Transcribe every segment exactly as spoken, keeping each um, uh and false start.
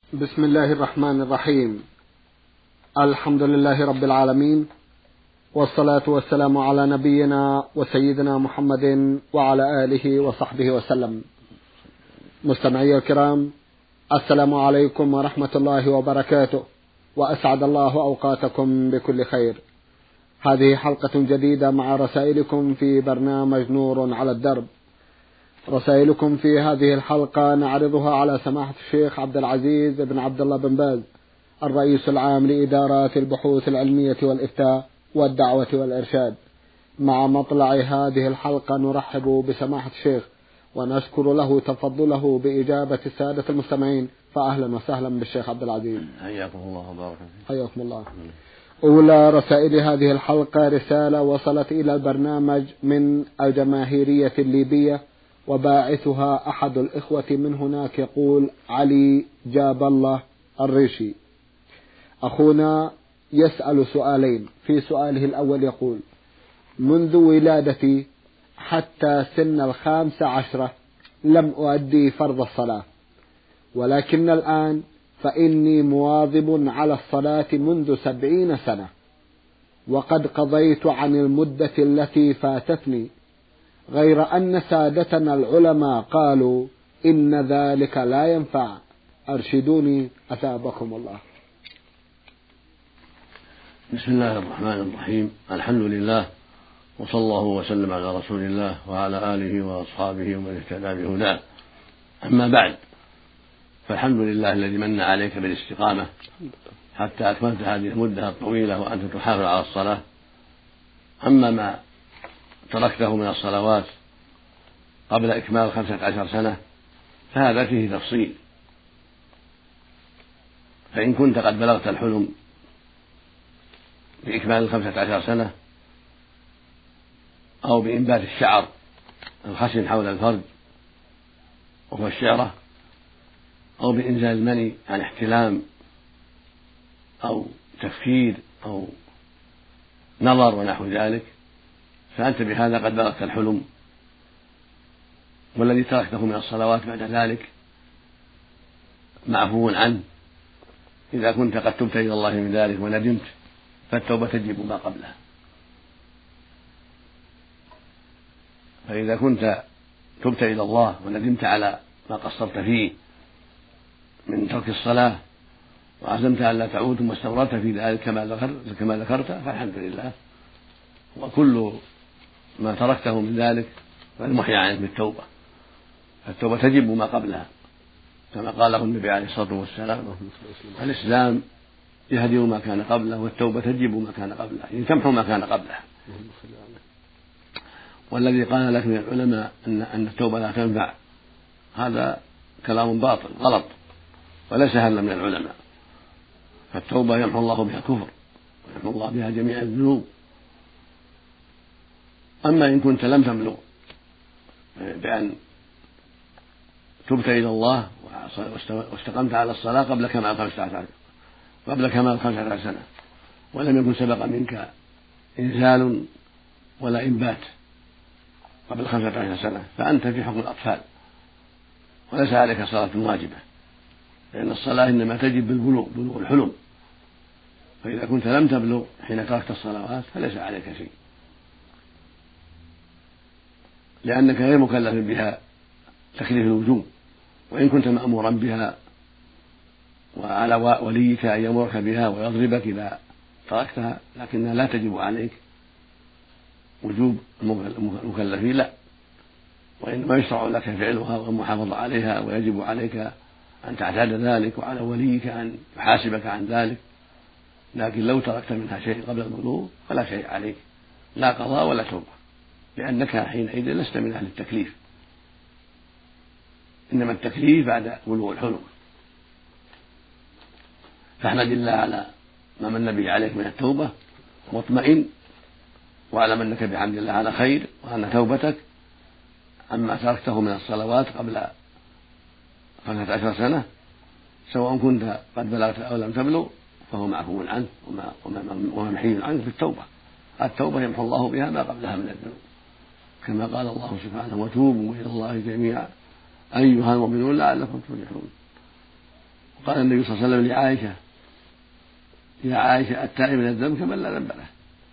بسم الله الرحمن الرحيم. الحمد لله رب العالمين، والصلاة والسلام على نبينا وسيدنا محمد وعلى آله وصحبه وسلم. مستمعي الكرام، السلام عليكم ورحمة الله وبركاته، وأسعد الله أوقاتكم بكل خير. هذه حلقة جديدة مع رسائلكم في برنامج نور على الدرب. رسائلكم في هذه الحلقة نعرضها على سماحة الشيخ عبد العزيز بن عبد الله بن باز، الرئيس العام لإدارات البحوث العلمية والإفتاء والدعوة والإرشاد. مع مطلع هذه الحلقة نرحب بسماحة الشيخ ونشكر له تفضله بإجابة السادة المستمعين، فأهلا وسهلا بالشيخ عبد العزيز. حياكم الله وبارك فيك. حياكم الله. أولى رسائل هذه الحلقة رسالة وصلت إلى البرنامج من الجماهيرية الليبية، وباعثها أحد الإخوة من هناك، يقول علي جاب الله الريشي. أخونا يسأل سؤالين. في سؤاله الأول يقول: منذ ولادتي حتى سن الخامسة عشرة لم أؤدي فرض الصلاة، ولكن الآن فإني مواظب على الصلاة منذ سبعين سنة، وقد قضيت عن المدة التي فاتتني، غير أن سادتنا العلماء قالوا إن ذلك لا ينفع، أرشدوني أثابكم الله. بسم الله الرحمن الرحيم. الحمد لله، وصلى الله وسلم على رسول الله وعلى آله وأصحابه ومن اهتدى بهداه. أما بعد، فالحمد لله الذي من عليك بالاستقامة حتى أكملت هذه المدة الطويلة وأنت تحافظ على الصلاة. أما ما تركته من الصلوات قبل إكمال خمسة عشر سنة فهذا فيه تفصيل. فإن كنت قد بلغت الحلم بإكمال الخمسة عشر سنة، أو بإنبات الشعر الخشن حول الفرج وهو الشعرة، أو بإنزال المني عن احتلام أو تفكير أو نظر ونحو ذلك، فأنت بهذا قد بلغت الحلم. والذي تركته من الصلوات بعد ذلك معفو عنه إذا كنت قد تبت إلى الله من ذلك وندمت، فالتوبة تجب ما قبلها. فإذا كنت تبت إلى الله وندمت على ما قصرت فيه من ترك الصلاة وعزمت أن لا تعود ثم استمررت في ذلك كما ذكرت كما ذكرت فالحمد لله. وكل ما تركته من ذلك فالمحيا عنه بالتوبة، فالتوبة تجب ما قبلها، كما قاله النبي عليه الصلاة والسلام: الإسلام يهدم ما كان قبله، والتوبة تجب ما كان قبله، يعني تمحو ما كان قبله. والذي قال لك من العلماء أن أن التوبة لا تنفع، هذا كلام باطل غلط، وليس هذا من العلماء. فالتوبة يمحو الله بها الكفر ويمحو الله بها جميع الذنوب. أما إن كنت لم تبلغ بأن تبت إلى الله واستقمت على الصلاة قبل كمال خمسة عشر قبل كمال خمسة عشر سنة، ولم يكن سبق منك إنزال ولا إنبات قبل خمسة عشر سنة، فأنت في حكم الأطفال وليس عليك صلاة واجبة، لأن الصلاة إنما تجب بالبلوغ، بلوغ الحلم. فإذا كنت لم تبلغ حين تركت الصلوات فليس عليك شيء، لأنك غير مكلف بها تكليف الوجوب، وإن كنت مأمورا بها وعلى وليك أن يأمرك بها ويضربك إذا تركتها، لكنها لا تجب عليك وجوب المكلفين، لا، وإنما يشرع لك فعلها والمحافظة عليها، ويجب عليك أن تعتاد ذلك وعلى وليك أن يحاسبك عن ذلك. لكن لو تركت منها شيء قبل البلوغ فلا شيء عليك، لا قضاء ولا توبة، لأنك حينئذ لست من أهل التكليف، إنما التكليف بعد بلوغ الحلم. فاحمد الله على ما من به عليك من التوبة، مطمئن واعلم أنك بحمد الله على خير، وأن توبتك عما تركته من الصلوات قبل خمسة عشر سنة سواء كنت قد بلغت أو لم تبلغ فهو معفو عنه وممحي عنه بالتوبة. التوبة يمحو الله بها ما قبلها من الذنوب، كما قال الله سبحانه: وتوبوا إلى الله جميعا أيها المؤمنون لعلكم تفلحون. قال النبي صلى الله عليه وسلم لعائشة: يا عائشة التائب من الذنب كمن لا ذنب له.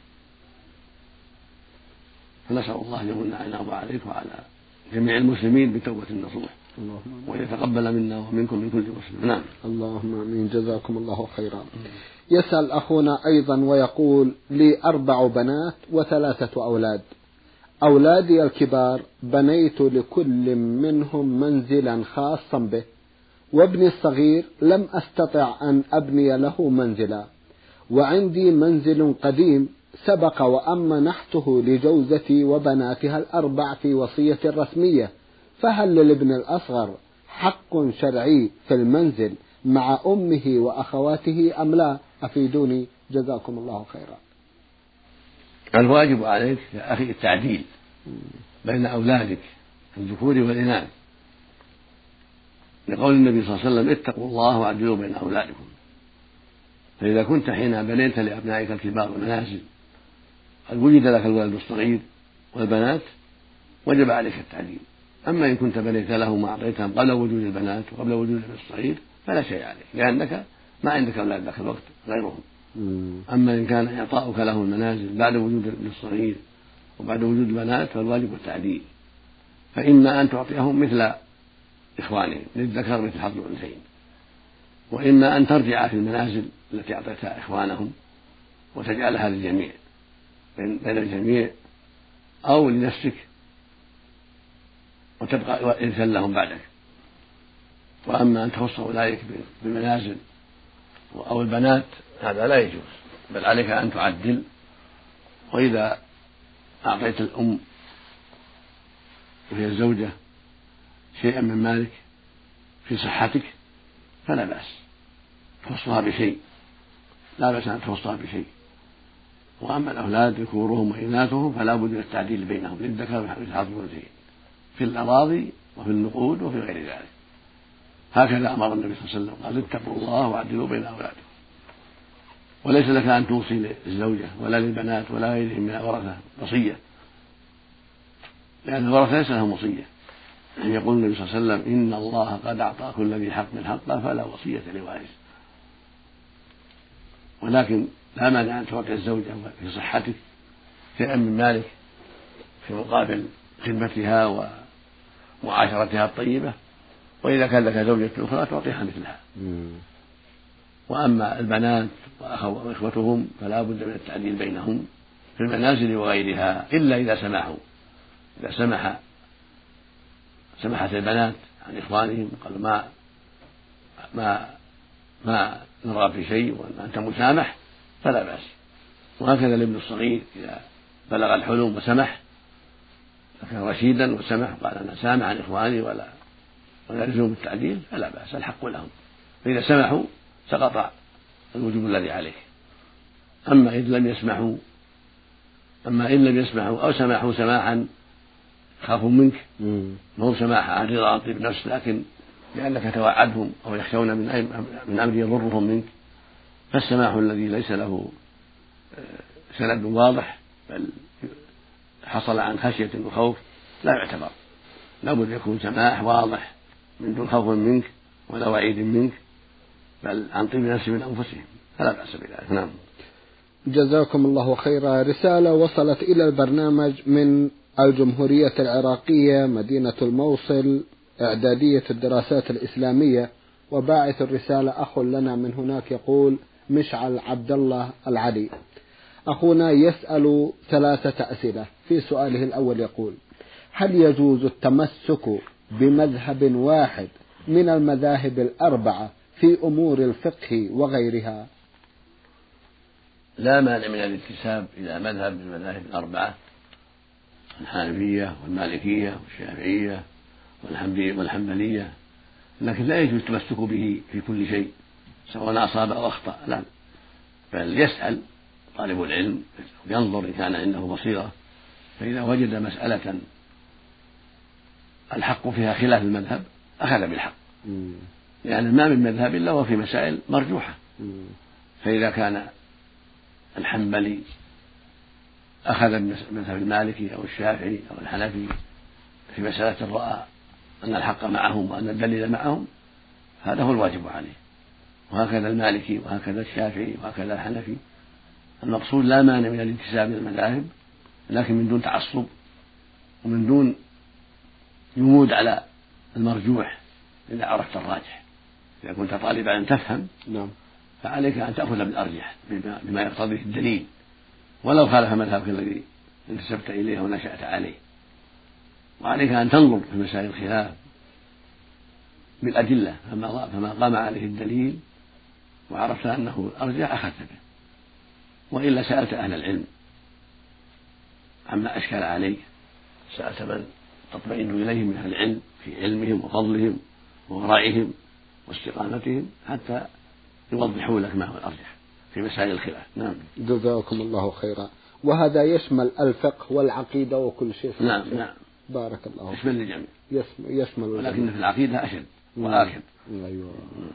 فنسأل الله أن يمن علينا وعليك وعلى جميع المسلمين بتوبة النصوح وأن يتقبل منا ومنكم من كل مسلم. نعم. اللهم آمين. جزاكم الله خيرا. يسأل أخونا أيضا ويقول: لي أربع بنات وثلاثة أولاد. أولادي الكبار بنيت لكل منهم منزلا خاصا به، وابني الصغير لم أستطع أن أبني له منزلا، وعندي منزل قديم سبق وأن منحته لجوزتي وبناتها الأربع في وصية رسمية، فهل للابن الأصغر حق شرعي في المنزل مع أمه وأخواته أم لا؟ أفيدوني جزاكم الله خيرا. الواجب عليك يا أخي التعديل بين أولادك الذكور والإناث، لقول النبي صلى الله عليه وسلم: اتقوا الله وعدلوا بين أولادكم. فإذا كنت حين بنيت لأبنائك الكبار منازل قد وجد لك الولد الصغير والبنات وجب عليك التعديل. أما إن كنت بنيت لهم وأعطيتهم قبل وجود البنات وقبل وجود الابن الصغير فلا شيء عليك، لأنك ما عندك أولاد ذاك الوقت غيرهم. أما إن كان إعطاؤك لهم المنازل بعد وجود الابن الصغير وبعد وجود البنات فالواجب التعديل، فإما أن تعطيهم مثل إخوانهم للذكر مثل حظ الأنثيين، وإما أن ترجع في المنازل التي أعطيتها إخوانهم وتجعلها للجميع بين الجميع أو لنفسك وتبقى إرثا لهم بعدك. وأما أن تخص أولئك بالمنازل أو البنات هذا لا يجوز، بل عليك أن تعدل. وإذا أعطيت الأم وهي الزوجة شيئا من مالك في صحتك فلا بأس تخصها بشيء، لا بأس أن تخصها بشيء. وأما الأولاد ذكورهم وإناثهم فلا بد من التعديل بينهم للذكر مثل حظ الأنثيين في الأراضي وفي النقود وفي غير ذلك. هكذا أمر النبي صلى الله عليه وسلم قال: اتقوا الله وعدلوا بين أولادكم. وليس لك أن توصي للزوجة ولا للبنات ولا غيرهم من الورثة وصية، لأن الورثة ليس لهم وصية. يعني يقول النبي صلى الله عليه وسلم: إن الله قد أعطى كل ذي حق حقه فلا وصية لوارث. ولكن لا مانع أن تعطي الزوجة في صحتك شيئا من مالك في مقابل خدمتها ومعاشرتها الطيبة، وإذا كان لك زوجة أخرى تعطيها مثلها. وأما البنات وإخوتهم فلا بد من التعديل بينهم في المنازل وغيرها، إلا إذا سمحوا. إذا سمح سمحت البنات عن إخوانهم قالوا ما ما ما نرغب في شيء وأنت مسامح فلا بأس. وهكذا الابن الصغير إذا بلغ الحلم وسمح فكان رشيدا وسمح قال أنا سامح عن إخواني ولا ولا يلزم بالتعديل فلا بأس، الحق لهم. فإذا سمحوا سقط الوجوب الذي عليه. أما إن لم يسمحوا أما إن لم يسمحوا أو سمحوا سماحا خافوا منك ما هو سماح عن رضا طيب نفس، لكن لأنك توعدهم أو يخشون من من أمر يضرهم منك، فالسماح الذي ليس له سند واضح بل حصل عن خشية وخوف لا يعتبر. لابد يكون سماح واضح من دون خوف منك ولا وعيد منك بل عن طيب نفس من أنفسهم فلا بأس بذلك. نعم. جزاكم الله خيرا. رسالة وصلت إلى البرنامج من الجمهورية العراقية مدينة الموصل إعدادية الدراسات الإسلامية، وباعث الرسالة أخ لنا من هناك يقول مشعل عبد الله العلي. أخونا يسأل ثلاثة أسئلة. في سؤاله الأول يقول: هل يجوز التمسك بمذهب واحد من المذاهب الأربعة في أمور الفقه وغيرها؟ لا مانع من الانتساب إلى مذهب من المذاهب الأربعة، الحنفية والمالكية والشافعية والحنبلية، لكن لا يجوز التمسك به في كل شيء سواء أصاب أو أخطأ، لا، بل يسأل طالب العلم ينظر إن كان عنده بصيرة، فإذا وجد مسألة الحق فيها خلاف المذهب أخذ بالحق، لأن ما من مذهب إلا وفي مسائل مرجوحة. فإذا كان الحنبلي أخذ بمذهب المالكي أو الشافعي أو الحنفي في مسألة رأى أن الحق معهم وأن الدليل معهم، هذا هو الواجب عليه، وهكذا المالكي وهكذا الشافعي وهكذا الحنفي. المقصود لا مانع من الانتساب إلى المذاهب، لكن من دون تعصب ومن دون جمود على المرجوح إذا عرفت الراجح. إذا كنت طالبا أن تفهم نعم فعليك أن تأخذ بالأرجح بما يقتضيه الدليل، ولو خالف مذهبك الذي انتسبت إليه ونشأت عليه. وعليك أن تنظر في مسائل الخلاف بالأدلة، فما قام عليه الدليل وعرفت أنه أرجح أخذت به، وإلا سألت أهل العلم عما أشكل عليك، سألت من تطمئن إليهم من أهل العلم في علمهم وفضلهم وورعهم واستقامتهم حتى يوضحوا لك ما هو الأرجح في مسائل الخلاف. نعم. جزاكم الله خيرا. وهذا يشمل الفقه والعقيدة وكل شيء. نعم نعم. بارك الله. يشمل الجميع. يشمل ولكن في العقيدة أشد وآكد. أيوة.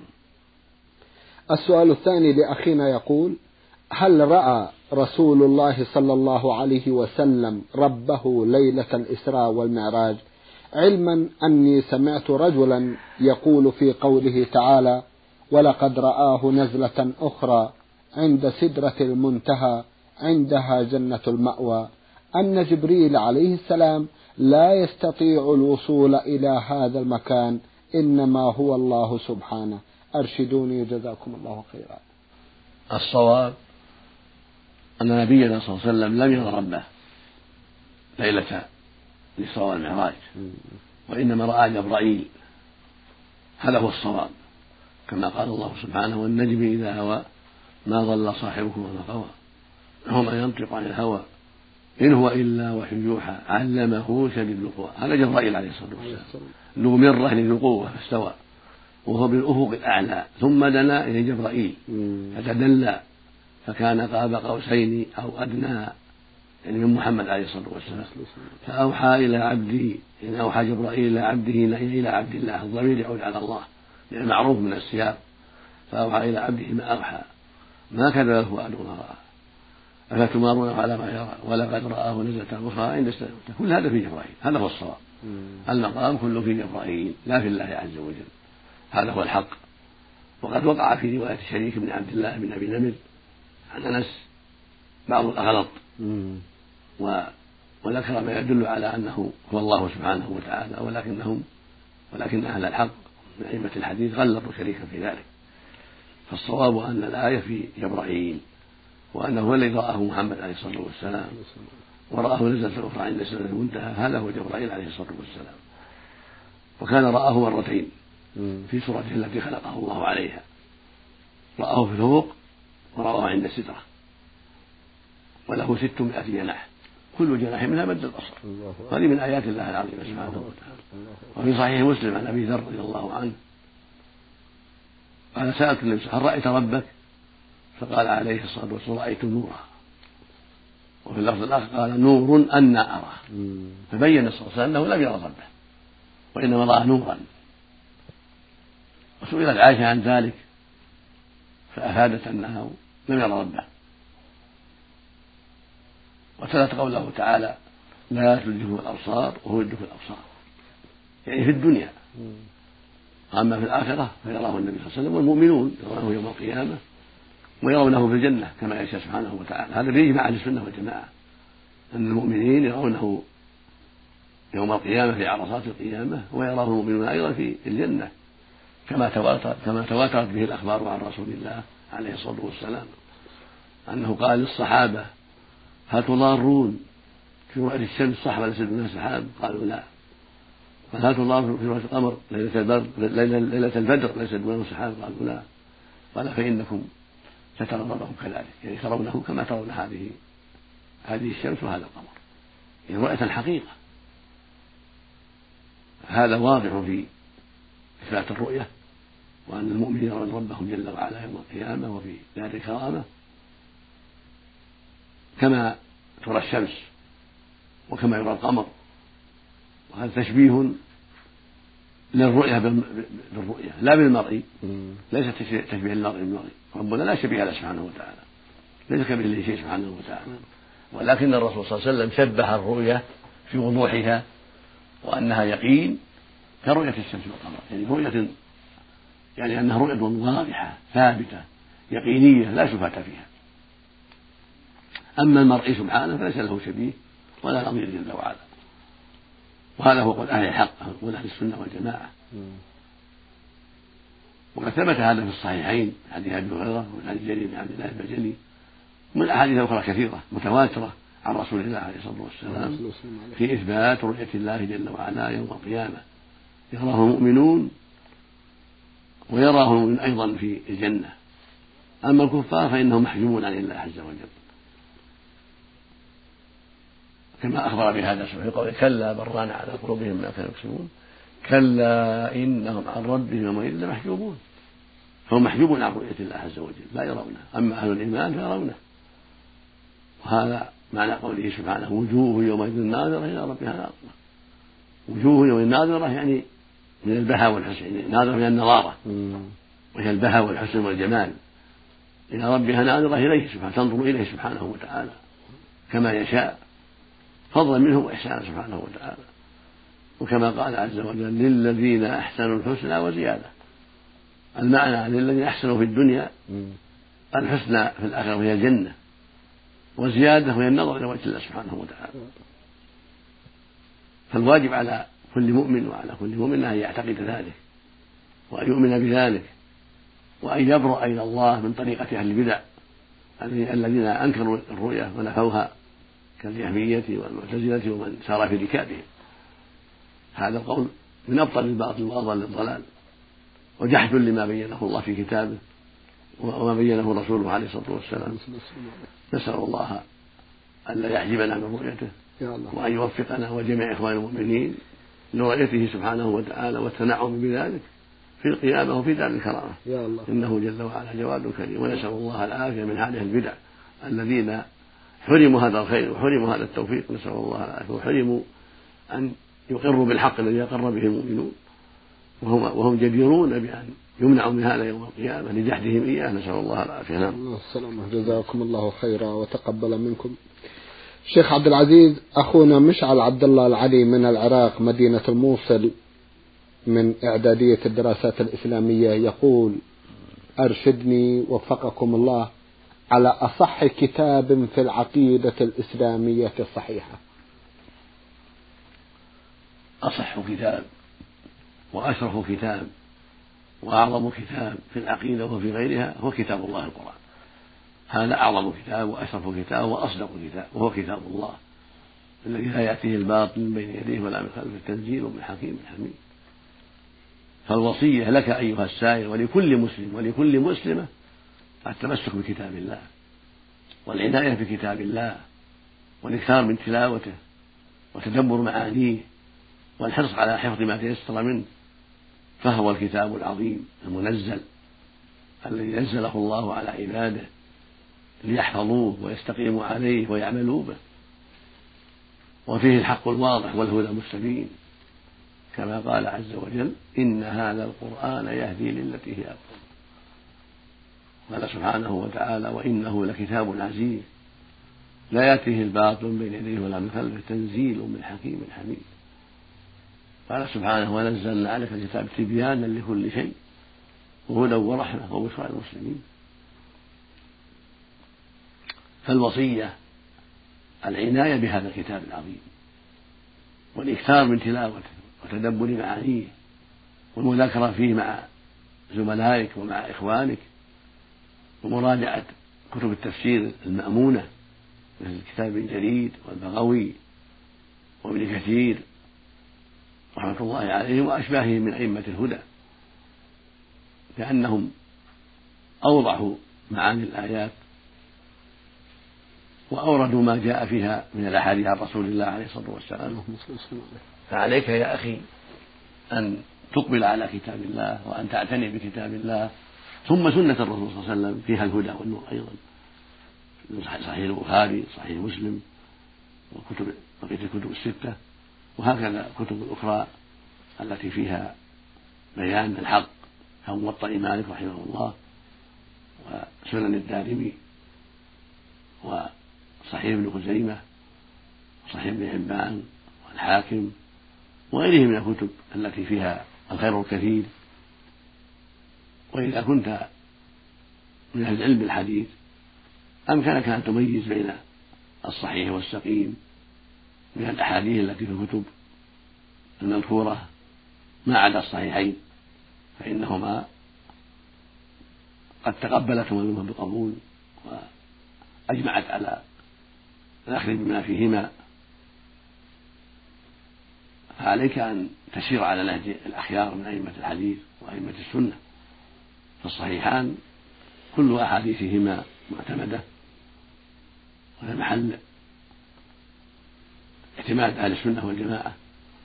السؤال الثاني لأخينا يقول: هل رأى رسول الله صلى الله عليه وسلم ربه ليلة الإسراء والمعراج؟ علما أني سمعت رجلا يقول في قوله تعالى: ولقد رآه نزلة أخرى عند سدرة المنتهى عندها جنة المأوى، أن جبريل عليه السلام لا يستطيع الوصول إلى هذا المكان، إنما هو الله سبحانه. أرشدوني جزاكم الله خيرا. الصواب أن نبينا صلى الله عليه وسلم لم ير ربه ليلة الإسراء والمعراج، وإنما رأى جبرائيل. هذا هو الصواب، كما قال الله سبحانه: والنجم إذا هوى ما ضل صاحبكم وما غوى وما ينطق عن الهوى إن هو إلا وحي يوحى علمه شديد القوى. هذا جبرائيل عليه الصلاة والسلام، ذو مرة ذو قوة فاستوى وهو بالأفق الأعلى، ثم دنا إلى جبرائيل فتدلى فكان قاب قوسين أو أدنى، يعني من محمد عليه الصلاة والسلام. فأوحى إلى عبده، إن أوحى جبرائيل إلى عبده إلى عبد الله، الضمير يعود على الله يعني معروف من السياق. فأوحى إلى عبده ما أوحى ما كذب الفؤاد ما رأى أفتمارونه على ما يرى ولقد رآه نزلة أخرى عند السماء. كل هذا في جبرائيل، هذا هو الصواب. المقام كله في جبرائيل لا في الله عز وجل، هذا هو الحق. وقد وقع في رواية شريك بن عبد الله بن أبي نمر عن أنس بعض الأغلط وذكر ما يدل على أنه هو الله سبحانه وتعالى، ولكنهم ولكن أهل الحق من أئمة الحديث غلطوا شريكا في ذلك. فالصواب أن الآية في جبرائيل، وأنه هو الذي رآه محمد عليه الصلاة والسلام ورآه نزلة أخرى عند سدرة المنتهى، هذا هو جبرائيل عليه الصلاة والسلام. وكان رآه مرتين في سورته التي خلقه الله عليها، رآه في الأفق ورآه عند السدرة، وله ستمائة جناح كل جناح منها مد البصر. هذه من آيات الله العظيمة سبحانه وتعالى. وفي صحيح مسلم عن أبي ذر رضي الله عنه قال: سألت النبي: هل رأيت ربك؟ فقال عليه الصلاة والسلام: رأيت نورا. وفي اللفظ الآخر قال: نور أنا أراه. فبين صلى الله عليه وسلم أنه لم يرى ربه وإنما رأى نورا. وسئلت عائشة عن ذلك فأفادت أنه لم يرى ربه، وتلت قوله تعالى: لا تدركه الأبصار وهو يدرك الأبصار، يعني في الدنيا. أما في الآخرة فيراه النبي صلى الله عليه وسلم والمؤمنون يرونه يوم القيامة ويرونه في الجنة كما يشاء سبحانه وتعالى. هذا بإجماع أهل السنة والجماعة أن المؤمنين يرونه يوم القيامة في عرصات القيامة، ويراه المؤمنون أيضا في الجنة كما تواترت كما تواترت به الأخبار عن رسول الله عليه الصلاة والسلام أنه قال للصحابة: هل تضارون في رؤية الشمس؟ الصحابة ليس دونها سحاب، قالوا لا. قال: هل تضارون في رؤية القمر ليلة البدر ليلة البدر ليس دونه سحاب؟ قالوا لا. قال: فإنكم سترون ربكم كذلك، يعني ترونه كما ترون هذه هذه الشمس وهذا القمر، يعني رؤية الحقيقة. هذا واضح في إثبات الرؤية، وأن المؤمنين يرون ربهم جل وعلا يوم القيامة وفي دار الكرامة كما ترى الشمس وكما يرى القمر. وهذا تشبيه للرؤية بالرؤية لا بالمرئي، ليس تشبيه للمرئي بالمرئي. ربنا لا شبيه له سبحانه وتعالى، ليس كمثله شيء سبحانه وتعالى. ولكن الرسول صلى الله عليه وسلم شبه الرؤية في وضوحها وأنها يقين كرؤية الشمس والقمر، يعني رؤية يعني أنها رؤية واضحة ثابتة يقينية لا شبهة فيها. أما المرئي سبحانه فليس له شبيه ولا نظير جل وعلا، وهذا هو قول أهل الحق، قول أهل السنة والجماعة. وقد ثبت هذا في الصحيحين حديث أبي هريرة ومن حديث جرير بن عبد الله البجلي ومن أحاديث أخرى كثيرة متواترة عن رسول الله عليه الصلاة والسلام في إثبات رؤية الله جل وعلا يوم القيامة، يراه المؤمنون ويراه المؤمنون أيضا في الجنة. أما الكفار فإنهم محجوبون عن الله عز وجل، كما أخبر بهذا سبحانه قال كلا بران على قلوبهم ما كانوا يكسبون كلا إنهم عن ربهم يومئذ لمحجوبون. فهم محجوبون عن رؤية الله عز وجل لا يرونه، أما أهل الإيمان فيرونه. وهذا معنى قوله سبحانه وجوه يومئذ ناظرة إلى ربها ناظرة. وجوه يومئذ ناظرة يعني من البهاء والحسن، يعني ناظرة من النظارة وهي البهاء والحسن والجمال، إلى ربها ناظرة إليه سبحانه، تنظر إليه سبحانه وتعالى كما يشاء فضلا منه وإحسانا سبحانه وتعالى. وكما قال عز وجل للذين أحسنوا الحسنى وزيادة، المعنى للذين أحسنوا في الدنيا الحسنى في الآخرة وهي الجنة، وزيادة وهي النظر إلى وجه الله سبحانه وتعالى. فالواجب على كل مؤمن وعلى كل مؤمن أن يعتقد ذلك وأن يؤمن بذلك وأن يبرأ إلى الله من طريقة أهل البدع الذين أنكروا الرؤيا ونفوها كالجهمية والمعتزلة ومن سار في ركابهم. هذا القول من أبطل الباطل وأضل الضلال وجحد لما بينه الله في كتابه وما بينه رسوله عليه الصلاة والسلام. نسأل الله أن لا يحجبنا من رؤيته وأن يوفقنا وجميع إخوان المؤمنين لرؤيته سبحانه وتعالى والتنعم بذلك في القيامة وفي دار الكرامة، إنه جل وعلا جواد كريم. ونسأل الله العافية من هذه البدع الذين حرموا هذا الخير وحرموا هذا التوفيق، نسأل الله العافية، وحرموا أن يقروا بالحق الذي أقر به المؤمنون وهم, وهم جديرون بأن يمنعوا من هذا يوم القيامة لجحدهم إياه، نسأل الله العافية. نعم. السلامة. جزاكم الله خيرا وتقبل منكم. شيخ عبد العزيز، أخونا مشعل عبد الله العلي من العراق مدينة الموصل من إعدادية الدراسات الإسلامية يقول أرشدني وفقكم الله على أصح كتاب في العقيدة الإسلامية الصحيحة. أصح كتاب وأشرف كتاب وأعظم كتاب في العقيدة وفي غيرها هو كتاب الله القرآن. هذا أعظم كتاب وأشرف كتاب وأصدق كتاب، وهو كتاب الله الذي لا يأتيه الباطل من بين يديه ولا من خلفه، تنزيل من حكيم حميد. فالوصية لك أيها السائل ولكل مسلم ولكل مسلمة التمسك بكتاب الله والعناية بكتاب الله والإكثار من تلاوته وتدبر معانيه والحرص على حفظ ما تيسر منه، فهو الكتاب العظيم المنزل الذي نزله الله على عباده ليحفظوه ويستقيموا عليه ويعملوا به، وفيه الحق الواضح والهدى المستبين، كما قال عز وجل إن هذا القرآن يهدي للتي هي أقوم. قال سبحانه وتعالى وإنه لكتاب عزيز لا يأتيه الباطل من بين يديه ولا من خلفه، تنزيل من حكيم حميد. قال سبحانه ونزلنا عليك الكتاب تبيانا لكل شيء وهدى ورحمة وبشرى للمسلمين. فالوصية العناية بهذا الكتاب العظيم والإكثار من تلاوته وتدبر معانيه والمذاكرة فيه مع زملائك ومع إخوانك ومراجعة كتب التفسير المأمونة مثل كتاب ابن جرير والبغوي وابن كثير رحمة الله عليهم وأشباههم من أئمة الهدى، لأنهم أوضحوا معاني الآيات وأوردوا ما جاء فيها من الأحاديث عن رسول الله عليه الصلاة والسلام. فعليك يا أخي أن تقبل على كتاب الله وأن تعتني بكتاب الله، ثم سنة الرسول صلى الله عليه وسلم فيها الهدى والنور أيضا، صحيح البخاري صحيح مسلم وكتب بقية الكتب الستة، وهكذا الكتب الأخرى التي فيها بيان الحق كموطأ مالك رحمه الله وسنن الدارمي وصحيح ابن خزيمة وصحيح ابن حبان والحاكم وغيرهم من الكتب التي فيها الخير الكثير وإذا كنت من أهل العلم بالحديث أمكنك أن تميز بين الصحيح والسقيم من الأحاديث التي في الكتب المذكورة ما عدا الصحيحين، فإنهما قد تقبلتهما الأمة بقبول وأجمعت على الأخذ بما فيهما، فعليك أن تسير على نهج الأخيار من أئمة الحديث وأئمة السنة، فالصحيحان كل أحاديثهما معتمدة وهذا محل اعتماد أهل السنة والجماعة،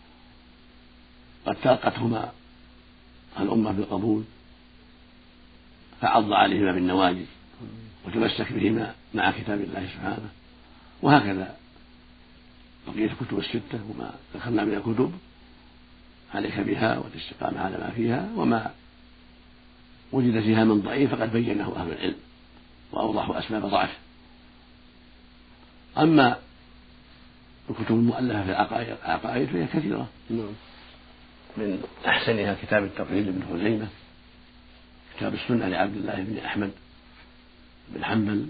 قد تلقتهما الأمة بالقبول فعض عليهما بالنواجذ وتمسك بهما مع كتاب الله سبحانه. وهكذا بقية الكتب الستة وما دخلنا من الكتب عليك بها والاستقامة على ما فيها، وما وجد فيها من ضعيف فقد بينه أهل العلم وأوضحوا أسباب ضعفه. أما الكتب المؤلفة في العقائد فهي كثيرة، من أحسنها كتاب التوحيد لابن خزيمة، كتاب السنة لعبد الله بن أحمد بن حنبل،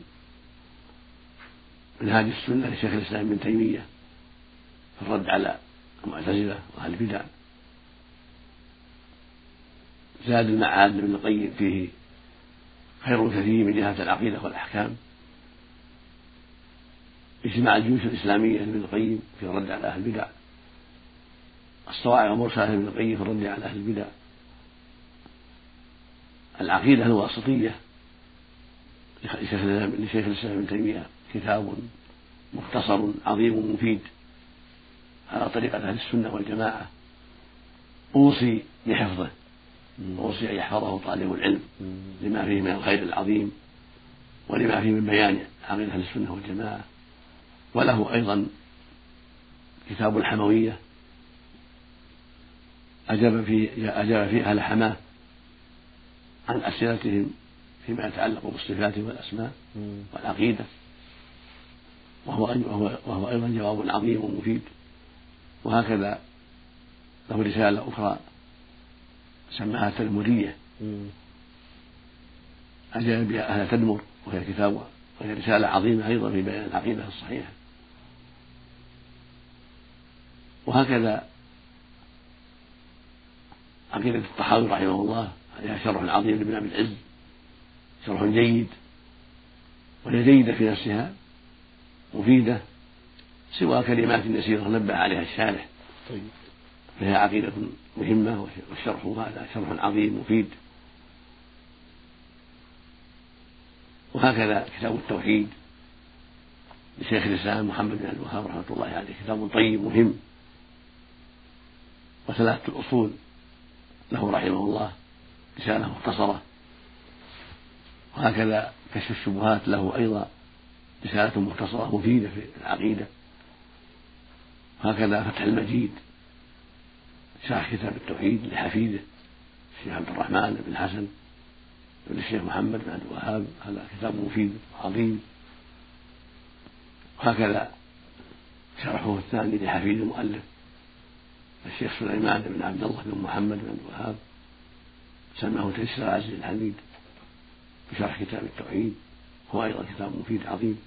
منهاج السنة لشيخ الإسلام ابن تيمية في الرد على المعتزلة وأهل البدع، زاد المعاد لابن القيم فيه خير كثير من جهة العقيدة والأحكام، اجتماع الجيوش الإسلامية لابن القيم في الرد على أهل البدع، الصواعق المرسلة لابن القيم في الرد على أهل البدع، العقيدة الواسطية لشيخ الإسلام ابن تيمية كتاب مختصر عظيم مفيد على طريقة أهل السنة والجماعة، أوصي بحفظه، أوصي أن يحفظه طالب العلم لما فيه من الخير العظيم ولما فيه من بيان عقيدة أهل السنة والجماعة. وله أيضا كتاب الحموية أجاب فيه أجاب فيه أهل حماه عن أسئلتهم فيما يتعلق بالصفات والأسماء والعقيدة، وهو وهو أيضا جواب عظيم ومفيد. وهكذا له رسالة أخرى سماها التدمرية أجاب بها أهل تدمر، وهي كتاب وهي رسالة عظيمة أيضا في بيان العقيدة الصحيحة. وهكذا عقيدة الطحاوي رحمه الله عليها شرح عظيم لابن أبي العز، شرح جيد وهي جيدة في نفسها مفيدة، سوى كلمات يسيرة نبه عليها الشارح، فهي عقيدة مهمة والشرح هذا شرح عظيم مفيد. وهكذا كتاب التوحيد لشيخ الإسلام محمد بن عبد الوهاب رحمة الله عليه كتاب طيب مهم. وثلاثة الأصول له رحمه الله رسالة مختصرة. وهكذا كشف الشبهات له أيضا رسالة مختصرة مفيدة في العقيدة. وهكذا فتح المجيد شرح كتاب التوحيد لحفيده الشيخ عبد الرحمن بن حسن بن الشيخ محمد بن عبد الوهاب، هذا كتاب مفيد عظيم. وهكذا شرحه الثاني لحفيد المؤلف الشيخ سليمان بن عبد الله بن محمد بن عبد الوهاب، سماه تيسير العزيز الحميد بشرح كتاب التوحيد، هو أيضا كتاب مفيد عظيم.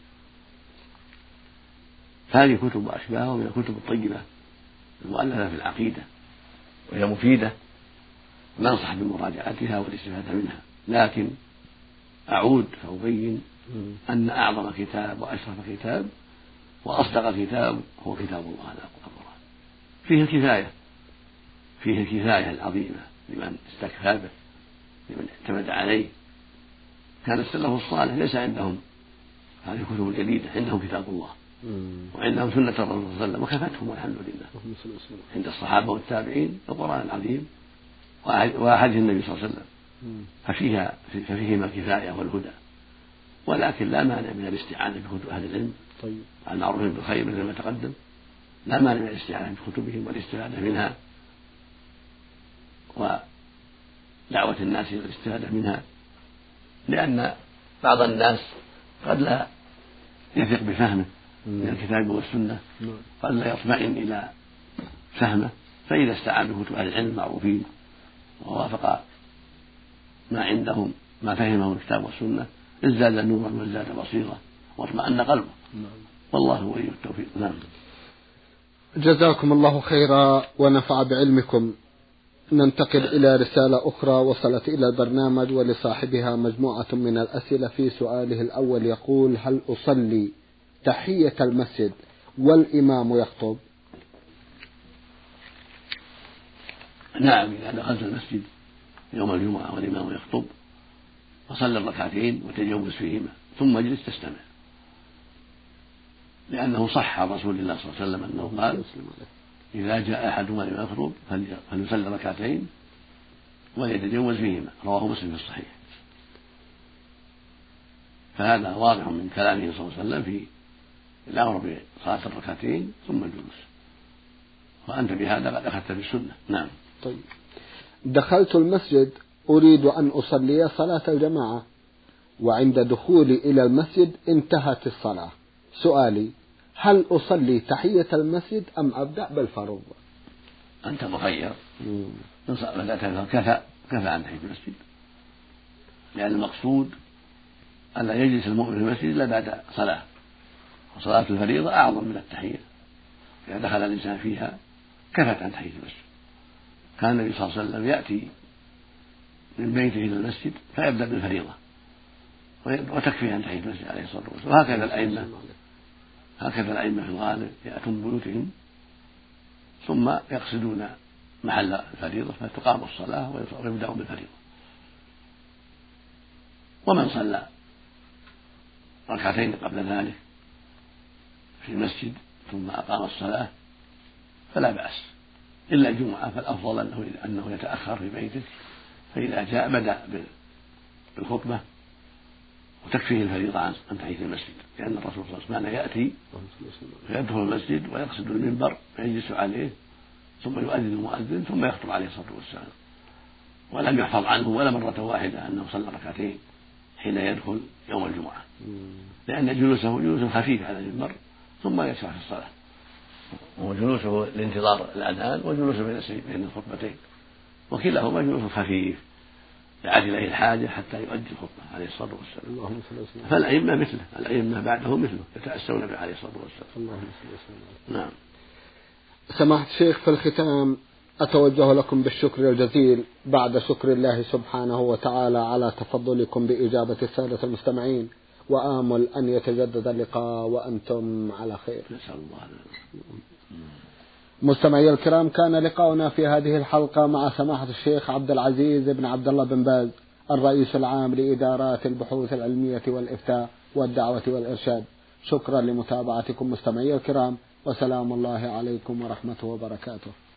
هذه كتب وأشباهها من الكتب الطيبة المؤلفة في العقيدة، وهي مفيدة ننصح بمراجعتها والاستفادة منها. لكن أعود فأبين أن أعظم كتاب وأشرف كتاب وأصدق كتاب هو كتاب الله القرآن، فيه الكفاية فيه الكفاية العظيمة لمن استكفى به، لمن اعتمد عليه. كان السلف الصالح ليس عندهم هذه الكتب الجديدة، عندهم كتاب الله وعندهم سنة الرسول صلى الله عليه وسلم وكفتهم والحمد لله. عند الصحابة والتابعين القرآن العظيم وأحاديث النبي صلى الله عليه وسلم، ففيها ففيهما الكفاية والهدى. ولكن لا مانع من الاستعانة بكتب أهل العلم المعروفين بالخير مثل ما تقدم، لا مانع من الاستعانة بكتبهم والاستفادة منها ودعوة الناس إلى الاستفادة منها، لأن بعض الناس قد لا يثق بفهمه من الكتاب والسنة، قد لا يطمئن إلى فهمه، فإذا استعان بكتب أهل العلم المعروفين ووافق ما عندهم ما فهمه الكتاب والسنة ازداد نورا وازداد بصيرة واطمأن قلبه. والله ولي التوفيق. نعم. جزاكم الله خيرا ونفع بعلمكم. ننتقل إلى رسالة أخرى وصلت إلى البرنامج ولصاحبها مجموعة من الأسئلة. في سؤاله الأول يقول: هل أصلي تحية المسجد والإمام يخطب؟ نعم، إذا دخلت المسجد يوم الجمعة والإمام يخطب فصل الركعتين وتجوز فيهما ثم اجلس تستمع، لأنه صح عن رسول الله صلى الله عليه وسلم أنه قال: إذا جاء أحدهما لما يخطب فليصلي ركعتين وليتجوز فيهما، رواه مسلم في الصحيح. فهذا واضح من كلامه صلى الله عليه وسلم في الأمر بصلاة الركعتين ثم الجلوس، وأنت بهذا قد أخذت بالسنة. نعم. طيب، دخلت المسجد أريد أن أصلي صلاة الجماعة، وعند دخولي إلى المسجد انتهت الصلاة. سؤالي: هل أصلي تحية المسجد أم أبدأ بالفرض؟ أنت مخير، بدأت كفى كفى عن تحية المسجد، لأن المقصود أن لا يجلس المؤمن في المسجد إلا بعد صلاة، وصلاة الفريضة أعظم من التحية، إذا دخل الإنسان فيها كفت عن تحية المسجد. كان النبي صلى الله عليه وسلم يأتي من بيته إلى المسجد فيبدأ بالفريضة وتكفي عن تحية المسجد عليه الصلاة والسلام. وهكذا الأئمة هكذا الأئمة في الغالب يأتون بيوتهم ثم يقصدون محل الفريضة فتقام الصلاة ويبدأون بالفريضة. ومن صلى ركعتين قبل ذلك في المسجد ثم أقام الصلاة فلا بأس، إلا الجمعة فالأفضل أنه أنه يتأخر في بيته، فإذا جاء بدأ بالخطبة وتكفيه الفريضة عن تحية المسجد، لأن الرسول صلى الله عليه وسلم يأتي فيدخل المسجد ويقصد المنبر فيجلس عليه ثم يؤذن المؤذن ثم يخطب عليه الصلاة والسلام. ولم يحفظ عنه ولا مرة واحدة أنه صلى ركعتين حين يدخل يوم الجمعة، لأن جلوسه جلوس خفيف على المنبر ثم يشرع في الصلاة، وجلوسه لانتظار الأذان وجلوسه بين الخطبتين، وكلاهما جلوس خفيف يعاد إليه الحاجة حتى يؤدي الخطبة عليه الصلاة والسلام. فالأئمة مثله، الأئمة بعده مثله يتأسون به عليه الصلاة والسلام. نعم. سماحة الشيخ، في الختام أتوجه لكم بالشكر الجزيل بعد شكر الله سبحانه وتعالى على تفضلكم بإجابة السادة المستمعين، وآمل أن يتجدد اللقاء وأنتم على خير. نسأل الله. مستمعي الكرام، كان لقاؤنا في هذه الحلقة مع سماحة الشيخ عبد العزيز بن عبد الله بن باز، الرئيس العام لإدارات البحوث العلمية والإفتاء والدعوة والإرشاد. شكرا لمتابعتكم مستمعي الكرام، وسلام الله عليكم ورحمته وبركاته.